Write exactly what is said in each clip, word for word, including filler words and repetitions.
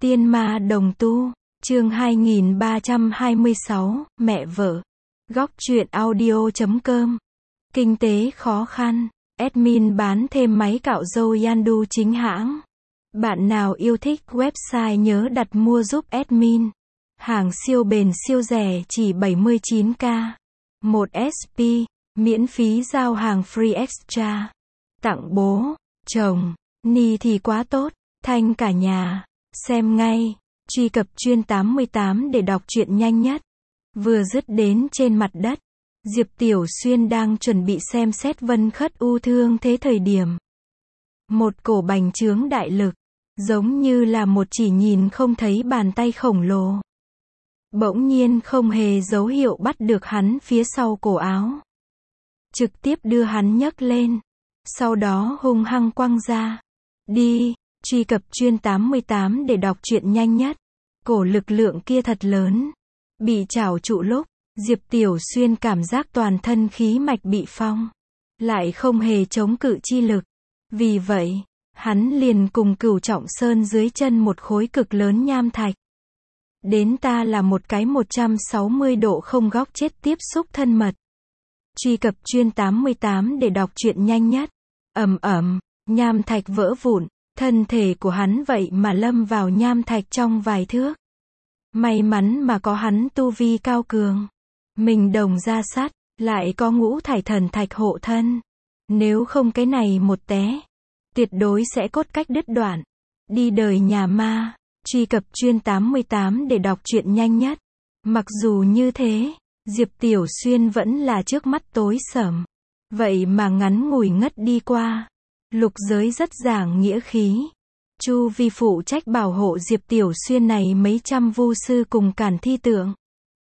Tiên ma đồng tu, chương hai nghìn ba trăm hai mươi sáu, mẹ vợ. Góc truyện audio chấm com. Kinh tế khó khăn, admin bán thêm máy cạo râu Yandu chính hãng. Bạn nào yêu thích website nhớ đặt mua giúp admin. Hàng siêu bền siêu rẻ chỉ bảy mươi chín k. một ét pê, miễn phí giao hàng free extra. Tặng bố, chồng, ni thì quá tốt, thanh cả nhà. Xem ngay, truy cập chuyên tám mươi tám để đọc truyện nhanh nhất. Vừa dứt đến trên mặt đất, Diệp Tiểu Xuyên đang chuẩn bị xem xét Vân Khất U thương thế thời điểm. Một cổ bành trướng đại lực, giống như là một chỉ nhìn không thấy bàn tay khổng lồ. Bỗng nhiên không hề dấu hiệu bắt được hắn phía sau cổ áo. Trực tiếp đưa hắn nhấc lên, sau đó hung hăng quăng ra. Đi, truy cập chuyên tám mươi tám để đọc truyện nhanh nhất. Cổ lực lượng kia thật lớn. Bị trảo trụ lúc, Diệp Tiểu Xuyên cảm giác toàn thân khí mạch bị phong. Lại không hề chống cự chi lực. Vì vậy, hắn liền cùng Cửu Trọng Sơn dưới chân một khối cực lớn nham thạch. Đến ta là một cái một trăm sáu mươi độ không góc chết tiếp xúc thân mật. Truy cập chuyên tám mươi tám để đọc truyện nhanh nhất. Ầm ầm, nham thạch vỡ vụn, thân thể của hắn vậy mà lâm vào nham thạch trong vài thước. May mắn mà có hắn tu vi cao cường. Mình đồng ra sắt, lại có ngũ thải thần thạch hộ thân. Nếu không cái này một té, tuyệt đối sẽ cốt cách đứt đoạn. Đi đời nhà ma. Truy cập chuyên tám mươi tám để đọc truyện nhanh nhất. Mặc dù như thế, Diệp Tiểu Xuyên vẫn là trước mắt tối sầm. Vậy mà ngắn ngủi ngất đi qua. Lục giới rất giảng nghĩa khí. Chu vi phụ trách bảo hộ Diệp Tiểu Xuyên này mấy trăm vu sư cùng cản thi tượng.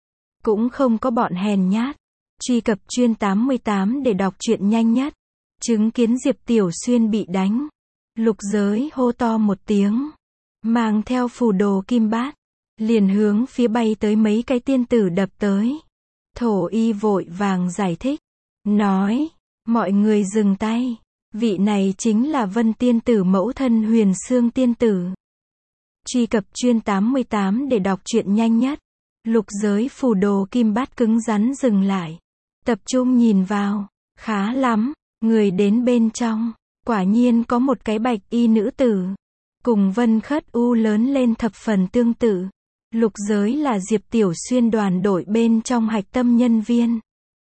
Cũng không có bọn hèn nhát. Truy cập chuyên tám mươi tám để đọc truyện nhanh nhất. Chứng kiến Diệp Tiểu Xuyên bị đánh. Lục giới hô to một tiếng. Mang theo phù đồ kim bát. Liền hướng phía bay tới mấy cái tiên tử đập tới. Thổ y vội vàng giải thích. Nói, mọi người dừng tay. Vị này chính là Vân tiên tử mẫu thân Huyền Xương tiên tử. Truy cập chuyên tám mươi tám để đọc truyện nhanh nhất. Lục giới phù đồ kim bát cứng rắn dừng lại. Tập trung nhìn vào. Khá lắm. Người đến bên trong. Quả nhiên có một cái bạch y nữ tử. Cùng Vân Khất U lớn lên thập phần tương tự. Lục giới là Diệp Tiểu Xuyên đoàn đội bên trong hạch tâm nhân viên.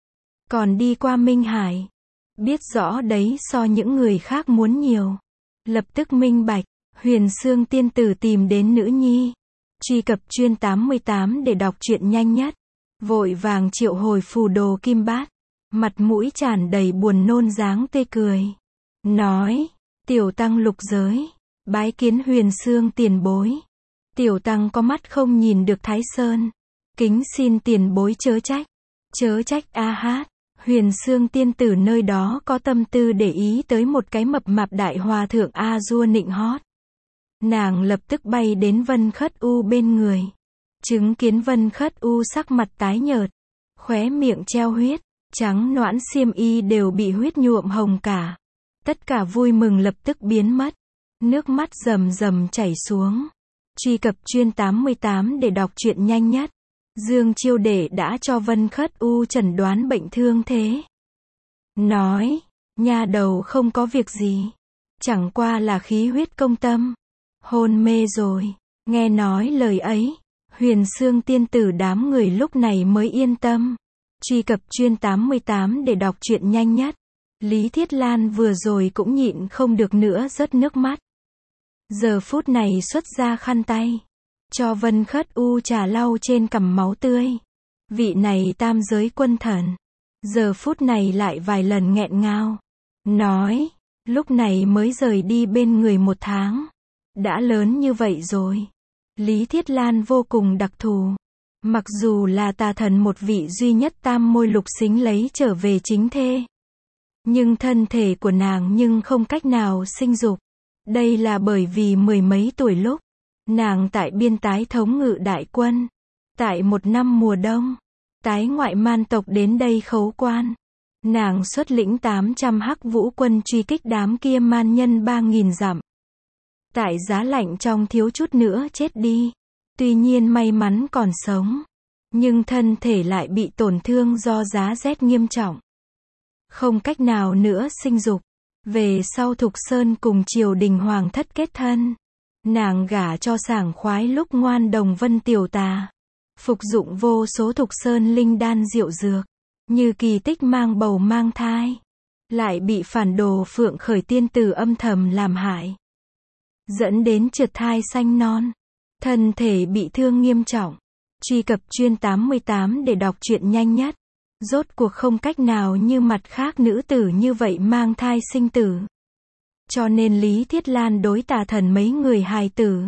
Còn đi qua Minh Hải. Biết rõ đấy so những người khác muốn nhiều. Lập tức minh bạch. Huyền Xương tiên tử tìm đến nữ nhi. Truy cập chuyên tám mươi tám để đọc truyện nhanh nhất. Vội vàng triệu hồi phù đồ kim bát. Mặt mũi tràn đầy buồn nôn dáng tươi cười. Nói. Tiểu tăng lục giới. Bái kiến Huyền Xương tiền bối. Tiểu tăng có mắt không nhìn được Thái Sơn. Kính xin tiền bối chớ trách. Chớ trách a hát. Huyền Xương tiên tử nơi đó có tâm tư để ý tới một cái mập mạp đại hòa thượng A Dua nịnh hót. Nàng lập tức bay đến Vân Khất U bên người. Chứng kiến Vân Khất U sắc mặt tái nhợt. Khóe miệng treo huyết. Trắng noãn xiêm y đều bị huyết nhuộm hồng cả. Tất cả vui mừng lập tức biến mất. Nước mắt rầm rầm chảy xuống. Truy cập chuyên tám mươi tám để đọc truyện nhanh nhất. Dương Chiêu Đệ đã cho Vân Khất U chẩn đoán bệnh thương thế. Nói, nha đầu không có việc gì. Chẳng qua là khí huyết công tâm. Hôn mê rồi. Nghe nói lời ấy, Huyền Xương tiên tử đám người lúc này mới yên tâm. Truy cập chuyên tám mươi tám để đọc truyện nhanh nhất. Lý Thiết Lan vừa rồi cũng nhịn không được nữa rớt nước mắt. Giờ phút này xuất ra khăn tay. Cho Vân Khất U trà lau trên cằm máu tươi. Vị này tam giới quân thần. Giờ phút này lại vài lần nghẹn ngào. Nói, lúc này mới rời đi bên người một tháng. Đã lớn như vậy rồi. Lý Thiết Lan vô cùng đặc thù. Mặc dù là tà thần một vị duy nhất tam môi lục xính lấy trở về chính thê. Nhưng thân thể của nàng nhưng không cách nào sinh dục. Đây là bởi vì mười mấy tuổi lúc. Nàng tại biên tái thống ngự đại quân. Tại một năm mùa đông. Tái ngoại man tộc đến đây khấu quan. Nàng xuất lĩnh tám trăm hắc vũ quân truy kích đám kia man nhân ba nghìn dặm. Tại giá lạnh trong thiếu chút nữa chết đi. Tuy nhiên may mắn còn sống. Nhưng thân thể lại bị tổn thương do giá rét nghiêm trọng. Không cách nào nữa sinh dục. Về sau Thục Sơn cùng triều đình hoàng thất kết thân. Nàng gả cho sảng khoái lúc ngoan đồng Vân Tiểu Tà. Phục dụng vô số Thục Sơn linh đan diệu dược. Như kỳ tích mang bầu mang thai. Lại bị phản đồ Phượng Khởi tiên tử âm thầm làm hại. Dẫn đến trượt thai sanh non. Thân thể bị thương nghiêm trọng. Truy cập chuyên tám mươi tám để đọc truyện nhanh nhất. Rốt cuộc không cách nào như mặt khác nữ tử như vậy mang thai sinh tử. Cho nên Lý Thiết Lan đối Tà Thần mấy người hài tử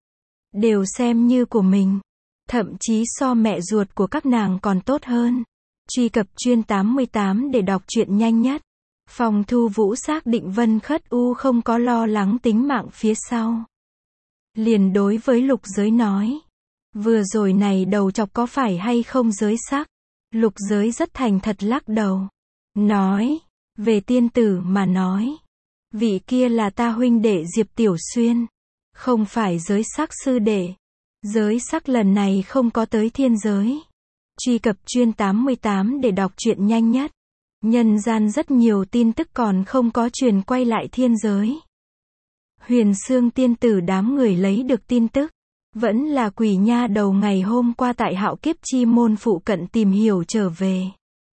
đều xem như của mình. Thậm chí so mẹ ruột của các nàng còn tốt hơn. Truy cập chuyên tám mươi tám để đọc truyện nhanh nhất. Phong Thu Vũ xác định Vân Khất U không có lo lắng tính mạng phía sau. Liền đối với Lục Giới nói. Vừa rồi này đầu chọc có phải hay không giới sắc? Lục Giới rất thành thật lắc đầu. Nói. Về tiên tử mà nói. Vị kia là ta huynh đệ Diệp Tiểu Xuyên. Không phải giới sắc sư đệ. Giới sắc lần này không có tới thiên giới. Truy cập chuyên tám mươi tám để đọc truyện nhanh nhất. Nhân gian rất nhiều tin tức còn không có truyền quay lại thiên giới. Huyền Xương tiên tử đám người lấy được tin tức. Vẫn là quỷ nha đầu ngày hôm qua tại Hạo Kiếp Chi môn phụ cận tìm hiểu trở về.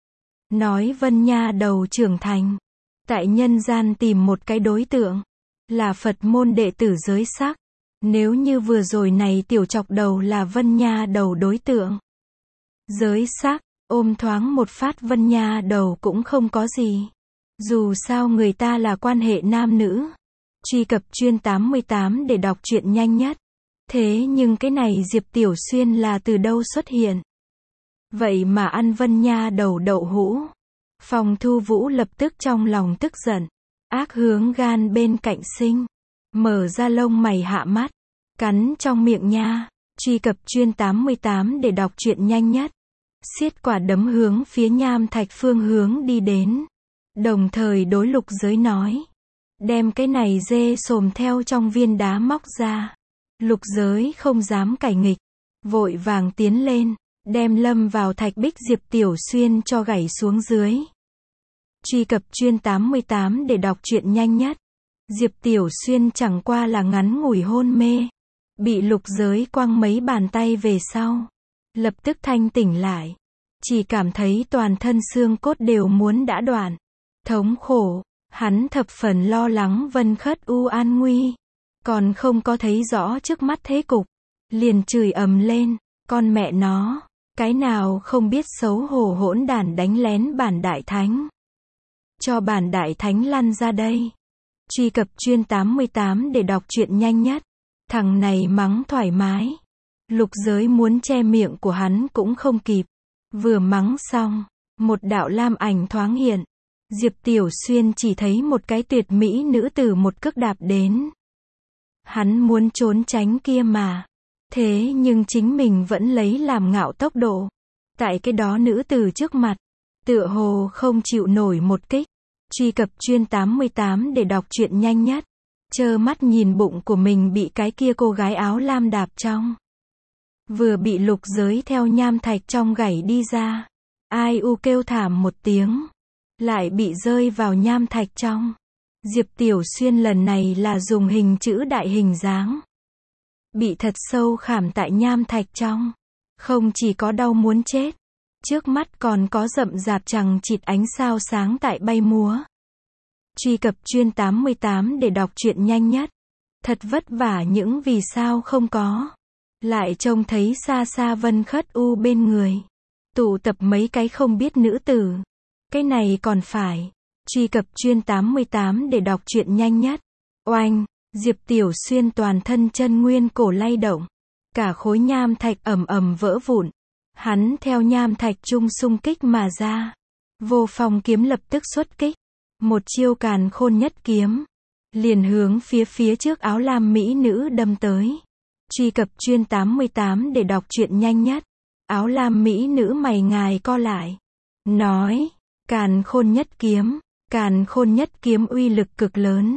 Nói Vân nha đầu trưởng thành. Tại nhân gian tìm một cái đối tượng. Là Phật môn đệ tử giới sắc. Nếu như vừa rồi này tiểu chọc đầu là Vân nha đầu đối tượng. Giới sắc, ôm thoáng một phát Vân nha đầu cũng không có gì. Dù sao người ta là quan hệ nam nữ. Truy cập chuyên tám mươi tám để đọc truyện nhanh nhất. Thế nhưng cái này Diệp Tiểu Xuyên là từ đâu xuất hiện? Vậy mà ăn Vân nha đầu đậu hũ. Phong Thu Vũ lập tức trong lòng tức giận. Ác hướng gan bên cạnh sinh. Mở ra lông mày hạ mắt. Cắn trong miệng nha. Truy cập chuyên tám mươi tám để đọc truyện nhanh nhất. Xiết quả đấm hướng phía Nham Thạch phương hướng đi đến. Đồng thời đối Lục Giới nói. Đem cái này dê sồm theo trong viên đá móc ra. Lục Giới không dám cãi nghịch. Vội vàng tiến lên. Đem lâm vào thạch bích Diệp Tiểu Xuyên cho gảy xuống dưới. Truy cập chuyên tám mươi tám để đọc truyện nhanh nhất. Diệp Tiểu Xuyên chẳng qua là ngắn ngủi hôn mê. Bị Lục Giới quăng mấy bàn tay về sau. Lập tức thanh tỉnh lại. Chỉ cảm thấy toàn thân xương cốt đều muốn đã đoạn. Thống khổ. Hắn thập phần lo lắng Vân Khất U an nguy. Còn không có thấy rõ trước mắt thế cục. Liền chửi ầm lên. Con mẹ nó. Cái nào không biết xấu hổ hỗn đản đánh lén bản đại thánh. Cho bản đại thánh lăn ra đây. Truy cập chuyên tám mươi tám để đọc truyện nhanh nhất. Thằng này mắng thoải mái. Lục Giới muốn che miệng của hắn cũng không kịp. Vừa mắng xong. Một đạo lam ảnh thoáng hiện. Diệp Tiểu Xuyên chỉ thấy một cái tuyệt mỹ nữ tử một cước đạp đến. Hắn muốn trốn tránh kia mà. Thế nhưng chính mình vẫn lấy làm ngạo tốc độ. Tại cái đó nữ tử trước mặt. Tựa hồ không chịu nổi một kích. Truy cập chuyên tám mươi tám để đọc truyện nhanh nhất. Trơ mắt nhìn bụng của mình bị cái kia cô gái áo lam đạp trong. Vừa bị Lục Giới theo nham thạch trong gảy đi ra. Ai u kêu thảm một tiếng. Lại bị rơi vào nham thạch trong. Diệp Tiểu Xuyên lần này là dùng hình chữ đại hình dáng. Bị thật sâu khảm tại nham thạch trong. Không chỉ có đau muốn chết. Trước mắt còn có rậm rạp chằng chịt ánh sao sáng tại bay múa. Truy cập chuyên tám mươi tám để đọc truyện nhanh nhất. Thật vất vả những vì sao không có. Lại trông thấy xa xa Vân Khất U bên người. Tụ tập mấy cái không biết nữ tử. Cái này còn phải. Truy cập chuyên tám mươi tám để đọc truyện nhanh nhất. Oanh, Diệp Tiểu Xuyên toàn thân chân nguyên cổ lay động. Cả khối nham thạch ầm ầm vỡ vụn. Hắn theo nham thạch trung xung kích mà ra. Vô Phong kiếm lập tức xuất kích. Một chiêu càn khôn nhất kiếm. Liền hướng phía phía trước áo lam mỹ nữ đâm tới. Truy cập chuyên tám mươi tám để đọc truyện nhanh nhất. Áo lam mỹ nữ mày ngài co lại. Nói, càn khôn nhất kiếm. Càn khôn nhất kiếm uy lực cực lớn.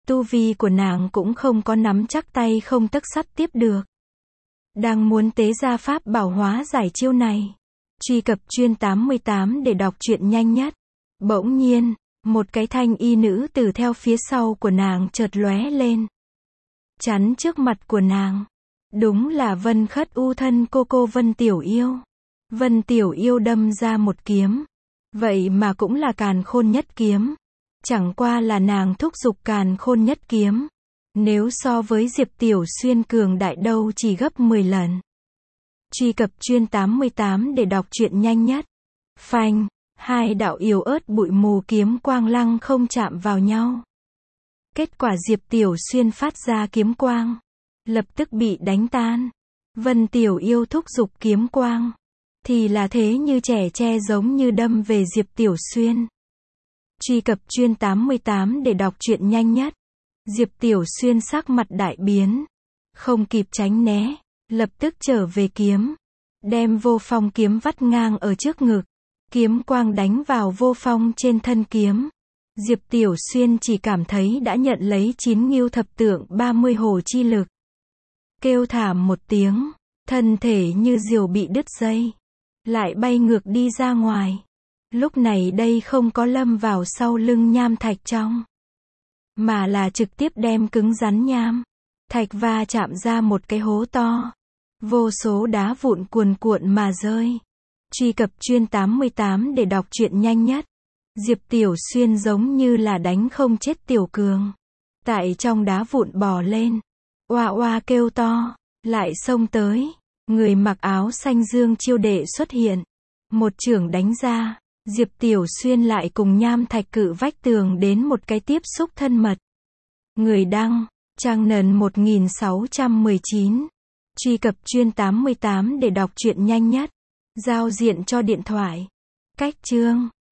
Tu vi của nàng cũng không có nắm chắc tay không tấc sắt tiếp được. Đang muốn tế ra pháp bảo hóa giải chiêu này. Truy cập chuyên tám mươi tám để đọc truyện nhanh nhất. Bỗng nhiên, một cái thanh y nữ tử theo phía sau của nàng chợt lóe lên. Chắn trước mặt của nàng. Đúng là Vân Khất U thân cô cô Vân Tiểu Yêu. Vân Tiểu Yêu đâm ra một kiếm. Vậy mà cũng là Càn Khôn Nhất Kiếm. Chẳng qua là nàng thúc giục Càn Khôn Nhất Kiếm. Nếu so với Diệp Tiểu Xuyên cường đại đâu chỉ gấp mười lần. Truy cập chuyên tám mươi tám để đọc truyện nhanh nhất. Phanh, hai đạo yếu ớt bụi mù kiếm quang lăng không chạm vào nhau. Kết quả Diệp Tiểu Xuyên phát ra kiếm quang, lập tức bị đánh tan. Vân Tiểu Yêu thúc giục kiếm quang, thì là thế như trẻ tre giống như đâm về Diệp Tiểu Xuyên. Truy cập chuyên tám mươi tám để đọc truyện nhanh nhất. Diệp Tiểu Xuyên sắc mặt đại biến, không kịp tránh né, lập tức trở về kiếm, đem Vô Phong kiếm vắt ngang ở trước ngực, kiếm quang đánh vào Vô Phong trên thân kiếm. Diệp Tiểu Xuyên chỉ cảm thấy đã nhận lấy chín ngưu thập tượng ba mươi hồ chi lực. Kêu thảm một tiếng, thân thể như diều bị đứt dây, lại bay ngược đi ra ngoài. Lúc này đây không có lâm vào sau lưng nham thạch trong, mà là trực tiếp đem cứng rắn nham thạch va chạm ra một cái hố to. Vô số đá vụn cuồn cuộn mà rơi. Truy cập chuyên tám mươi tám để đọc truyện nhanh nhất. Diệp Tiểu Xuyên giống như là đánh không chết Tiểu Cường. Tại trong đá vụn bò lên, oa oa kêu to, lại xông tới. Người mặc áo xanh Dương Chiêu Đệ xuất hiện. Một chưởng đánh ra, Diệp Tiểu Xuyên lại cùng nham thạch cự vách tường đến một cái tiếp xúc thân mật. Người đăng, trang nền một nghìn sáu trăm mười chín. Truy cập chuyên tám mươi tám để đọc truyện nhanh nhất. Giao diện cho điện thoại. Cách chương